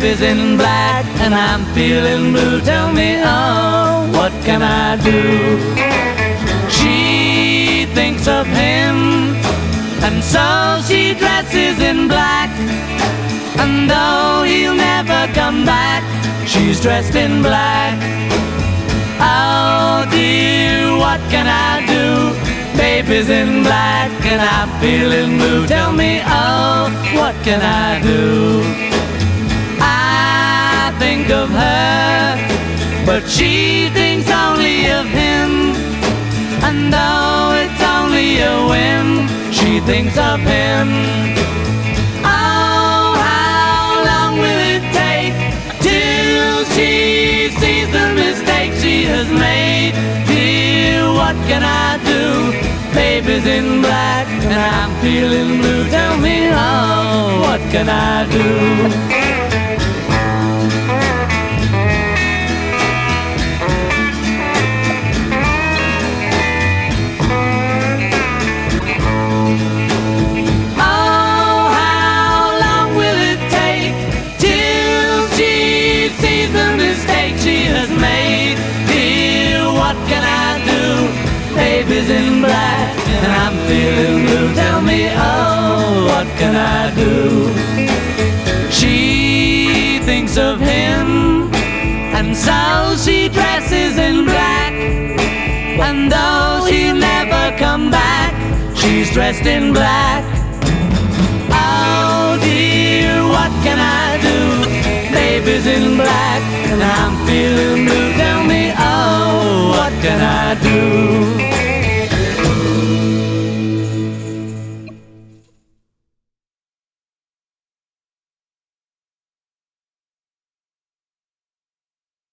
Baby's in black and I'm feeling blue. Tell me, oh, what can I do? She thinks of him, and so she dresses in black. And though he'll never come back, she's dressed in black. Oh dear, what can I do? Baby's in black and I'm feeling blue. Tell me, oh, what can I do? I think of her, but she thinks only of him. And though it's only a whim, she thinks of him. Oh, how long will it take till she sees the mistake she has made? Dear, what can I do? Baby's in black and I'm feeling blue. Tell me, oh, what can I do? Baby's in black and I'm feeling blue. Tell me, oh, what can I do? She thinks of him, and so she dresses in black. And though he'll never come back, she's dressed in black. Oh dear, what can I do? Baby's in black and I'm feeling blue. Tell me, oh, what can I do?